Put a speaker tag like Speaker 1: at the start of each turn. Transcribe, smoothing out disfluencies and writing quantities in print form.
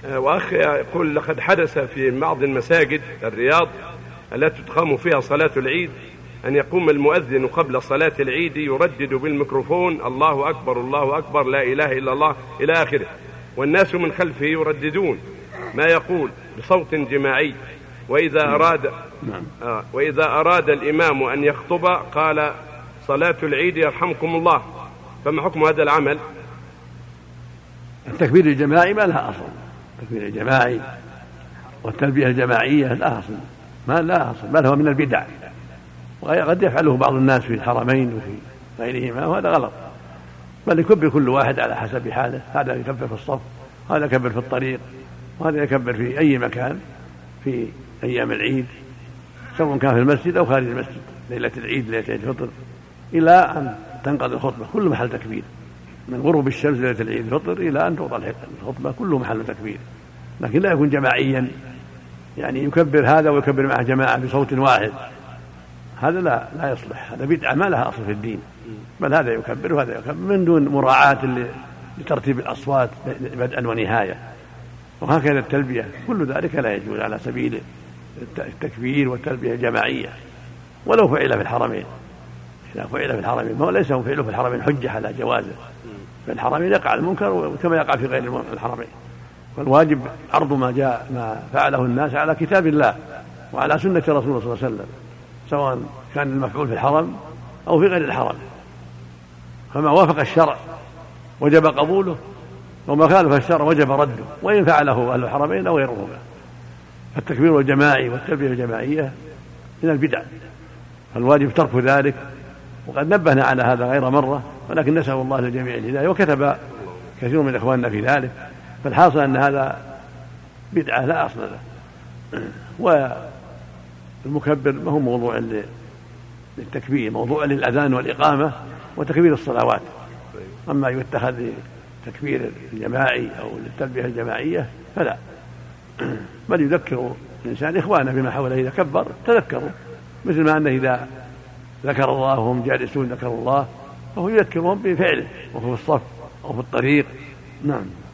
Speaker 1: وأخ يقول لقد حدث في بعض المساجد الرياض التي تقام فيها صلاة العيد أن يقوم المؤذن قبل صلاة العيد يردد بالميكروفون الله أكبر الله أكبر لا إله إلا الله إلى آخره، والناس من خلفه يرددون ما يقول بصوت جماعي، وإذا أراد الإمام أن يخطب قال صلاة العيد يرحمكم الله، فما حكم هذا العمل؟
Speaker 2: التكبير الجماعي ما لها أصل، التكبير الجماعي والتلبية الجماعية لا أصل، بل هو من البدع، وقد يفعله بعض الناس في الحرمين وفي غيرهما، وهذا غلط، بل يكبر كل واحد على حسب حاله، هذا يكبر في الصف، هذا يكبر في الطريق، وهذا يكبر في أي مكان في أيام العيد، سواء كان في المسجد أو خارج المسجد، ليلة العيد ليلة الفطر إلى أن تنقضي الخطبة كل محل تكبير، من غروب الشمس ليلة العيد الفطر إلى أن تقضى الخطبة كله محل تكبير، لكن لا يكون جماعيا، يعني يكبر هذا ويكبر معه جماعة بصوت واحد، هذا لا يصلح، هذا بدعة ما لها أصل في الدين، بل هذا يكبر وهذا يكبر من دون مراعاة لترتيب الأصوات بدءا ونهاية، وهكذا التلبية كل ذلك لا يجوز على سبيل التكبير والتلبية الجماعية، ولو فعل في الحرمين، إذا فعل في الحرمين ليس فعله في الحرمين حجة على جوازه، في الحرمين يقع المنكر كما يقع في غير الحرمين، فالواجب عرض ما فعله الناس على كتاب الله وعلى سنة رسول الله صلى الله عليه وسلم، سواء كان المفعول في الحرم أو في غير الحرم، فما وافق الشرع وجب قبوله، وما خالف الشرع وجب رده، وإن فعله أهل الحرمين أو غيرهما. التكبير الجماعي والتلبية الجماعية من البدع، فالواجب ترك ذلك، وقد نبهنا على هذا غير مرة، ولكن نسأل الله للجميع الهداية، وكتب كثير من إخواننا في ذلك، فالحاصل أن هذا بدعة لا أصل له، والمكبر ما هو موضوع للتكبير، موضوع للأذان والإقامة وتكبير الصلوات، أما يتخذ تكبير الجماعي أو للتلبية الجماعية فلا، بل يذكر الإنسان إخوانه بما حوله، إذا كبر تذكروا، مثل ما أنه إذا ذكر الله وهم جالسون ذكروا الله، فهو يذكرهم بفعله وهو في الصف أو في الطريق. نعم.